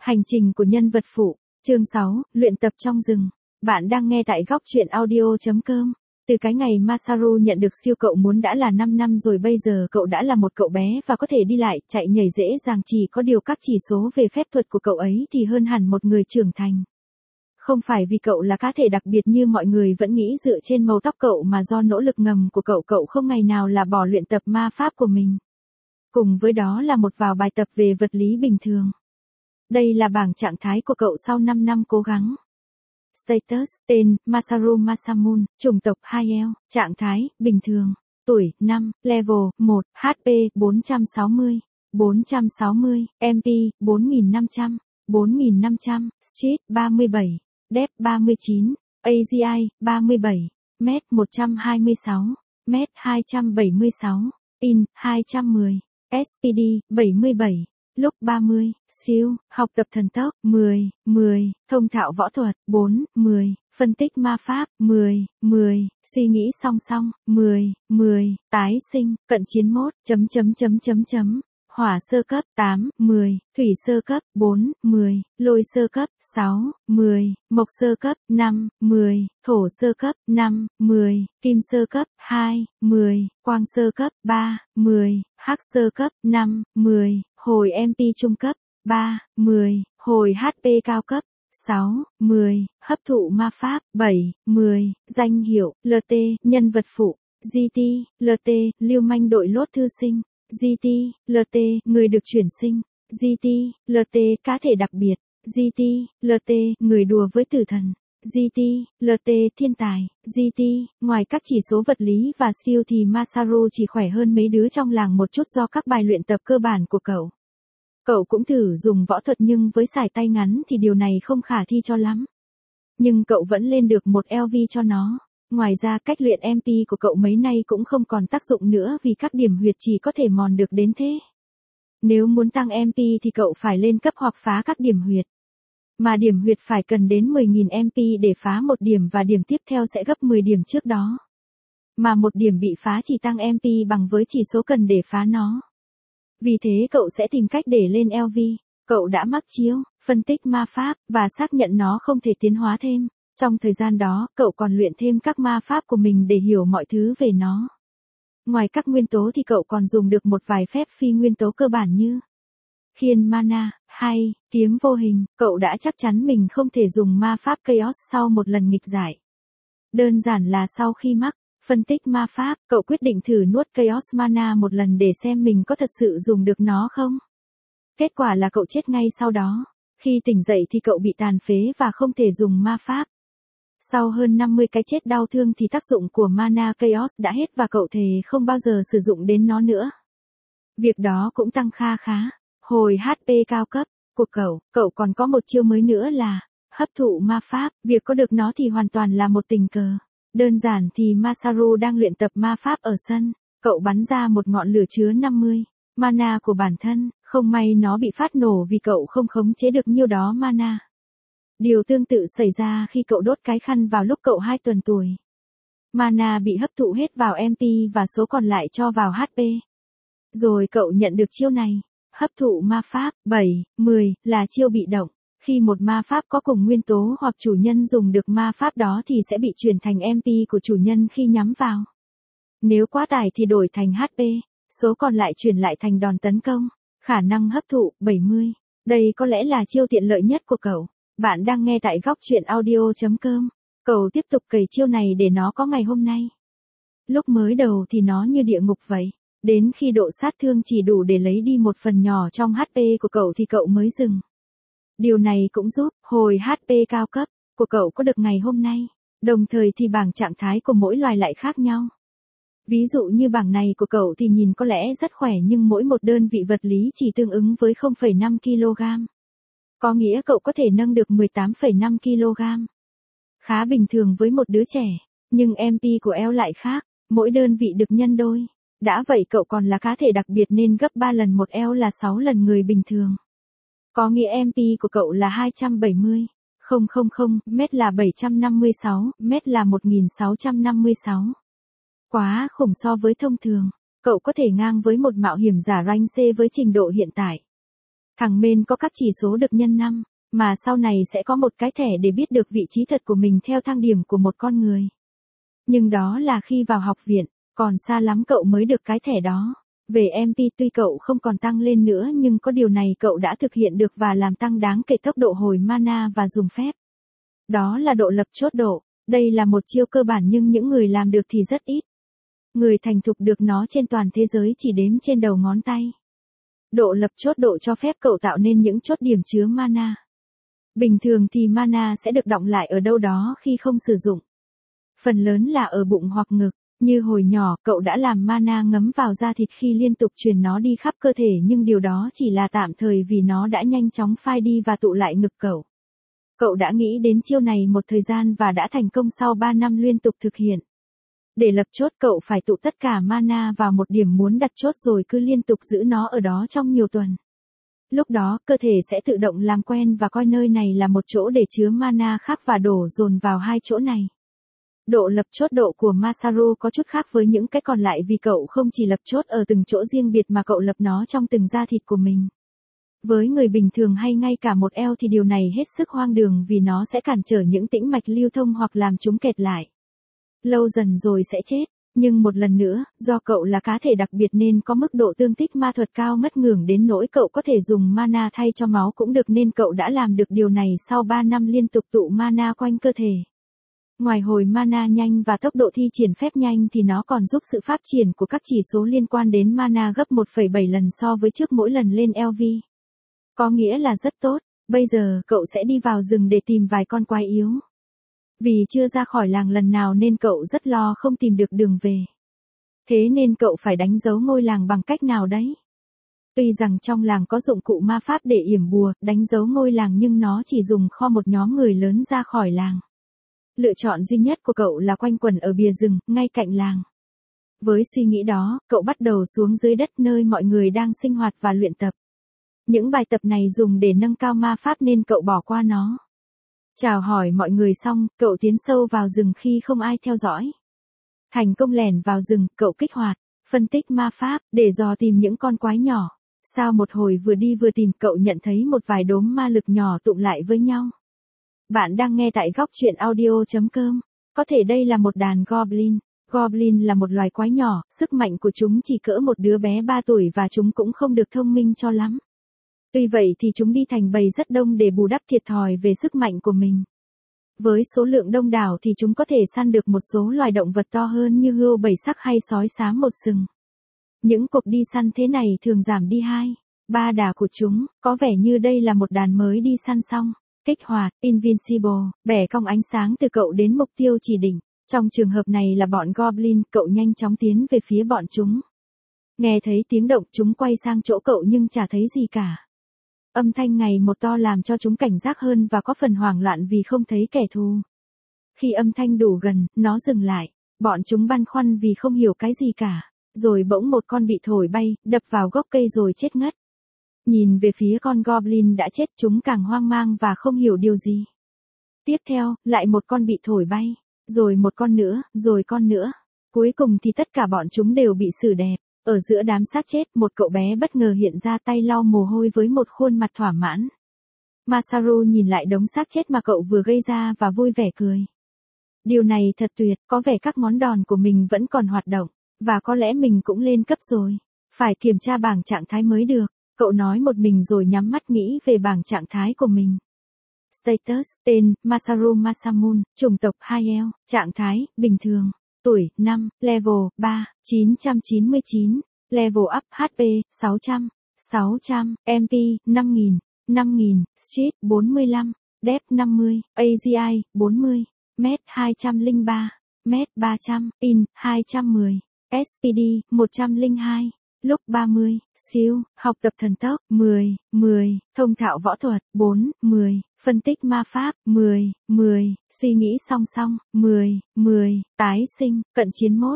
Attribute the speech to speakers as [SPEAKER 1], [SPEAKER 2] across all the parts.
[SPEAKER 1] Hành trình của nhân vật phụ, chương 6, luyện tập trong rừng. Bạn đang nghe tại góc truyện audio.com. Từ cái ngày Masaru nhận được siêu cậu muốn đã là 5 năm rồi, bây giờ cậu đã là một cậu bé và có thể đi lại, chạy nhảy dễ dàng, chỉ có điều các chỉ số về phép thuật của cậu ấy thì hơn hẳn một người trưởng thành. Không phải vì cậu là cá thể đặc biệt như mọi người vẫn nghĩ dựa trên màu tóc cậu, mà do nỗ lực ngầm của cậu không ngày nào là bỏ luyện tập ma pháp của mình. Cùng với đó là một vài bài tập về vật lý bình thường. Đây là bảng trạng thái của cậu sau 5 năm cố gắng. Status, tên, Masaru Masamune, chủng tộc 2L, trạng thái, bình thường, tuổi, 5, level, 1, HP, 460, MP, 4500, 4500, Street, 37, Depth, 39, AGI, 37, Mét, 126, Mét, 276, In, 210, SPD, 77. Lúc 30, siêu, học tập thần tốc, 10, thông thạo võ thuật, 4, phân tích ma pháp, 10, suy nghĩ song song, 10, tái sinh, cận chiến mốt, hỏa sơ cấp, 8, thủy sơ cấp, 4, lôi sơ cấp, 6, mộc sơ cấp, 5, thổ sơ cấp, 5, kim sơ cấp, 2, quang sơ cấp, 3, hắc sơ cấp, 5, hồi MP trung cấp, 3, hồi HP cao cấp, 6, hấp thụ ma pháp, 7, danh hiệu, LT, nhân vật phụ, GT, LT, lưu manh đội lốt thư sinh, GT, LT, người được chuyển sinh, GT, LT, cá thể đặc biệt, GT, LT, người đùa với tử thần, GT, LT, thiên tài, GT, ngoài các chỉ số vật lý và skill thì Masaru chỉ khỏe hơn mấy đứa trong làng một chút do các bài luyện tập cơ bản của cậu. Cậu cũng thử dùng võ thuật nhưng với sải tay ngắn thì điều này không khả thi cho lắm. Nhưng cậu vẫn lên được một LV cho nó. Ngoài ra cách luyện MP của cậu mấy nay cũng không còn tác dụng nữa vì các điểm huyệt chỉ có thể mòn được đến thế. Nếu muốn tăng MP thì cậu phải lên cấp hoặc phá các điểm huyệt. Mà điểm huyệt phải cần đến 10.000 MP để phá một điểm và điểm tiếp theo sẽ gấp 10 điểm trước đó. Mà một điểm bị phá chỉ tăng MP bằng với chỉ số cần để phá nó. Vì thế cậu sẽ tìm cách để lên LV. Cậu đã mắc chiếu, phân tích ma pháp, và xác nhận nó không thể tiến hóa thêm. Trong thời gian đó, cậu còn luyện thêm các ma pháp của mình để hiểu mọi thứ về nó. Ngoài các nguyên tố thì cậu còn dùng được một vài phép phi nguyên tố cơ bản như khiên mana, hay kiếm vô hình. Cậu đã chắc chắn mình không thể dùng ma pháp Chaos sau một lần nghịch giải. Đơn giản là sau khi mắc phân tích ma pháp, cậu quyết định thử nuốt Chaos mana một lần để xem mình có thật sự dùng được nó không. Kết quả là cậu chết ngay sau đó. Khi tỉnh dậy thì cậu bị tàn phế và không thể dùng ma pháp. Sau hơn 50 cái chết đau thương thì tác dụng của mana Chaos đã hết và cậu thề không bao giờ sử dụng đến nó nữa. Việc đó cũng tăng kha khá. Hồi HP cao cấp của cậu còn có một chiêu mới nữa là hấp thụ ma pháp. Việc có được nó thì hoàn toàn là một tình cờ. Đơn giản thì Masaru đang luyện tập ma pháp ở sân. Cậu bắn ra một ngọn lửa chứa 50 mana của bản thân. Không may nó bị phát nổ vì cậu không khống chế được nhiêu đó mana. Điều tương tự xảy ra khi cậu đốt cái khăn vào lúc cậu 2 tuần tuổi. Mana bị hấp thụ hết vào MP và số còn lại cho vào HP. Rồi cậu nhận được chiêu này. Hấp thụ ma pháp, 7, là chiêu bị động. Khi một ma pháp có cùng nguyên tố hoặc chủ nhân dùng được ma pháp đó thì sẽ bị chuyển thành MP của chủ nhân khi nhắm vào. Nếu quá tải thì đổi thành HP, số còn lại chuyển lại thành đòn tấn công. Khả năng hấp thụ, 70. Đây có lẽ là chiêu tiện lợi nhất của cậu. Bạn đang nghe tại góc truyện audio.com. Cậu tiếp tục cày chiêu này để nó có ngày hôm nay. Lúc mới đầu thì nó như địa ngục vậy. Đến khi độ sát thương chỉ đủ để lấy đi một phần nhỏ trong HP của cậu thì cậu mới dừng. Điều này cũng giúp hồi HP cao cấp của cậu có được ngày hôm nay. Đồng thời thì bảng trạng thái của mỗi loài lại khác nhau. Ví dụ như bảng này của cậu thì nhìn có lẽ rất khỏe nhưng mỗi một đơn vị vật lý chỉ tương ứng với 0,5 kg. Có nghĩa cậu có thể nâng được 18,5 kg. Khá bình thường với một đứa trẻ, nhưng MP của eo lại khác, mỗi đơn vị được nhân đôi. Đã vậy cậu còn là cá thể đặc biệt nên gấp 3 lần một eo là 6 lần người bình thường. Có nghĩa MP của cậu là 270, mét là 756, mét là 1656. Quá khủng so với thông thường, cậu có thể ngang với một mạo hiểm giả rank C với trình độ hiện tại. Thằng main có các chỉ số được nhân 5, mà sau này sẽ có một cái thẻ để biết được vị trí thật của mình theo thang điểm của một con người. Nhưng đó là khi vào học viện, còn xa lắm cậu mới được cái thẻ đó. Về MP tuy cậu không còn tăng lên nữa nhưng có điều này cậu đã thực hiện được và làm tăng đáng kể tốc độ hồi mana và dùng phép. Đó là độ lập chốt độ. Đây là một chiêu cơ bản nhưng những người làm được thì rất ít. Người thành thục được nó trên toàn thế giới chỉ đếm trên đầu ngón tay. Độ lập chốt độ cho phép cậu tạo nên những chốt điểm chứa mana. Bình thường thì mana sẽ được đọng lại ở đâu đó khi không sử dụng. Phần lớn là ở bụng hoặc ngực. Như hồi nhỏ, cậu đã làm mana ngấm vào da thịt khi liên tục truyền nó đi khắp cơ thể nhưng điều đó chỉ là tạm thời vì nó đã nhanh chóng phai đi và tụ lại ngực cậu. Cậu đã nghĩ đến chiêu này một thời gian và đã thành công sau 3 năm liên tục thực hiện. Để lập chốt cậu phải tụ tất cả mana vào một điểm muốn đặt chốt rồi cứ liên tục giữ nó ở đó trong nhiều tuần. Lúc đó, cơ thể sẽ tự động làm quen và coi nơi này là một chỗ để chứa mana khác và đổ dồn vào hai chỗ này. Độ lập chốt độ của Masaru có chút khác với những cái còn lại vì cậu không chỉ lập chốt ở từng chỗ riêng biệt mà cậu lập nó trong từng da thịt của mình. Với người bình thường hay ngay cả một eo thì điều này hết sức hoang đường vì nó sẽ cản trở những tĩnh mạch lưu thông hoặc làm chúng kẹt lại. Lâu dần rồi sẽ chết. Nhưng một lần nữa, do cậu là cá thể đặc biệt nên có mức độ tương thích ma thuật cao ngất ngưởng đến nỗi cậu có thể dùng mana thay cho máu cũng được nên cậu đã làm được điều này sau 3 năm liên tục tụ mana quanh cơ thể. Ngoài hồi mana nhanh và tốc độ thi triển phép nhanh thì nó còn giúp sự phát triển của các chỉ số liên quan đến mana gấp 1,7 lần so với trước mỗi lần lên LV. Có nghĩa là rất tốt, bây giờ cậu sẽ đi vào rừng để tìm vài con quái yếu. Vì chưa ra khỏi làng lần nào nên cậu rất lo không tìm được đường về. Thế nên cậu phải đánh dấu ngôi làng bằng cách nào đấy? Tuy rằng trong làng có dụng cụ ma pháp để yểm bùa, đánh dấu ngôi làng nhưng nó chỉ dùng kho một nhóm người lớn ra khỏi làng. Lựa chọn duy nhất của cậu là quanh quẩn ở bìa rừng, ngay cạnh làng. Với suy nghĩ đó, cậu bắt đầu xuống dưới đất nơi mọi người đang sinh hoạt và luyện tập. Những bài tập này dùng để nâng cao ma pháp nên cậu bỏ qua nó. Chào hỏi mọi người xong, cậu tiến sâu vào rừng khi không ai theo dõi. Thành công lẻn vào rừng, cậu kích hoạt, phân tích ma pháp, để dò tìm những con quái nhỏ. Sau một hồi vừa đi vừa tìm cậu nhận thấy một vài đốm ma lực nhỏ tụng lại với nhau. Bạn đang nghe tại góc truyện audio.com. Có thể đây là một đàn Goblin. Goblin là một loài quái nhỏ, sức mạnh của chúng chỉ cỡ một đứa bé 3 tuổi và chúng cũng không được thông minh cho lắm. Tuy vậy thì chúng đi thành bầy rất đông để bù đắp thiệt thòi về sức mạnh của mình. Với số lượng đông đảo thì chúng có thể săn được một số loài động vật to hơn như hươu 7 sắc hay sói xám 1 sừng. Những cuộc đi săn thế này thường giảm đi 2-3 đà của chúng, có vẻ như đây là một đàn mới đi săn xong. Kích hoạt, Invincible, bẻ cong ánh sáng từ cậu đến mục tiêu chỉ định. Trong trường hợp này là bọn Goblin, cậu nhanh chóng tiến về phía bọn chúng. Nghe thấy tiếng động chúng quay sang chỗ cậu nhưng chả thấy gì cả. Âm thanh ngày một to làm cho chúng cảnh giác hơn và có phần hoảng loạn vì không thấy kẻ thù. Khi âm thanh đủ gần, nó dừng lại. Bọn chúng băn khoăn vì không hiểu cái gì cả. Rồi bỗng một con bị thổi bay, đập vào gốc cây rồi chết ngất. Nhìn về phía con Goblin đã chết chúng càng hoang mang và không hiểu điều gì. Tiếp theo, lại một con bị thổi bay. Rồi một con nữa, rồi con nữa. Cuối cùng thì tất cả bọn chúng đều bị xử đẹp. Ở giữa đám xác chết, một cậu bé bất ngờ hiện ra tay lau mồ hôi với một khuôn mặt thỏa mãn. Masaru nhìn lại đống xác chết mà cậu vừa gây ra và vui vẻ cười. Điều này thật tuyệt, có vẻ các món đòn của mình vẫn còn hoạt động, và có lẽ mình cũng lên cấp rồi. Phải kiểm tra bảng trạng thái mới được, cậu nói một mình rồi nhắm mắt nghĩ về bảng trạng thái của mình. Status, tên, Masaru Masamune, chủng tộc 2L, trạng thái, bình thường. Tuổi, 5, level, 3, 999, level up HP, 600, 600, MP, 5000, 5000, Street, 45, Depth 50, AGI, 40, Met 203, Met 300, In, 210, SPD, 102, Lúc 30, Skill, học tập thần tốc, 10, 10, thông thạo võ thuật, 4, 10, phân tích ma pháp, 10, 10, suy nghĩ song song, 10, 10, tái sinh, cận chiến mốt,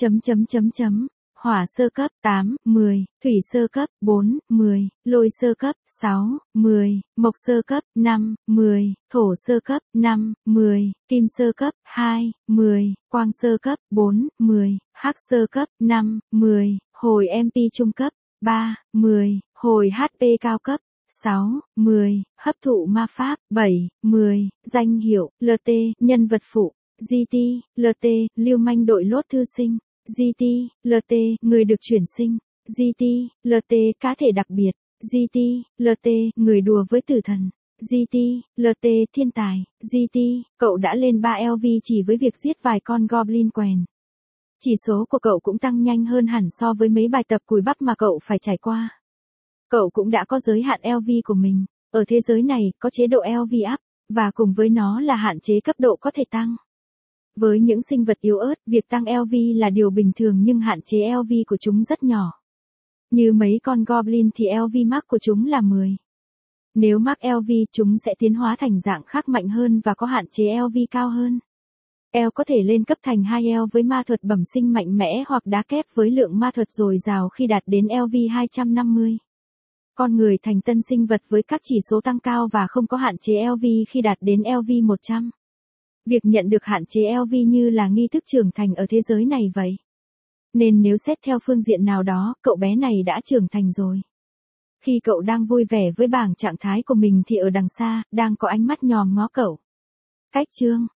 [SPEAKER 1] hỏa sơ cấp, 8, 10, thủy sơ cấp, 4, 10, lôi sơ cấp, 6, 10, mộc sơ cấp, 5, 10, thổ sơ cấp, 5, 10, kim sơ cấp, 2, 10, quang sơ cấp, 4, 10, hắc sơ cấp, 5, 10, hồi MP trung cấp, 3, 10, hồi HP cao cấp, 6, 10, hấp thụ ma pháp. 7, 10, danh hiệu, LT, nhân vật phụ. GT, LT, lưu manh đội lốt thư sinh. GT, LT, người được chuyển sinh. GT, LT, cá thể đặc biệt. GT, LT, người đùa với tử thần. GT, LT, thiên tài. GT, cậu đã lên 3 LV chỉ với việc giết vài con goblin quèn. Chỉ số của cậu cũng tăng nhanh hơn hẳn so với mấy bài tập cùi bắp mà cậu phải trải qua. Cậu cũng đã có giới hạn LV của mình. Ở thế giới này, có chế độ LV up, và cùng với nó là hạn chế cấp độ có thể tăng. Với những sinh vật yếu ớt, việc tăng LV là điều bình thường nhưng hạn chế LV của chúng rất nhỏ. Như mấy con goblin thì LV max của chúng là 10. Nếu max LV, chúng sẽ tiến hóa thành dạng khác mạnh hơn và có hạn chế LV cao hơn. L có thể lên cấp thành 2L với ma thuật bẩm sinh mạnh mẽ hoặc đá kép với lượng ma thuật dồi dào khi đạt đến LV 250. Con người thành tân sinh vật với các chỉ số tăng cao và không có hạn chế LV khi đạt đến LV 100. Việc nhận được hạn chế LV như là nghi thức trưởng thành ở thế giới này vậy. Nên nếu xét theo phương diện nào đó, cậu bé này đã trưởng thành rồi. Khi cậu đang vui vẻ với bảng trạng thái của mình thì ở đằng xa, đang có ánh mắt nhòm ngó cậu. Cách chương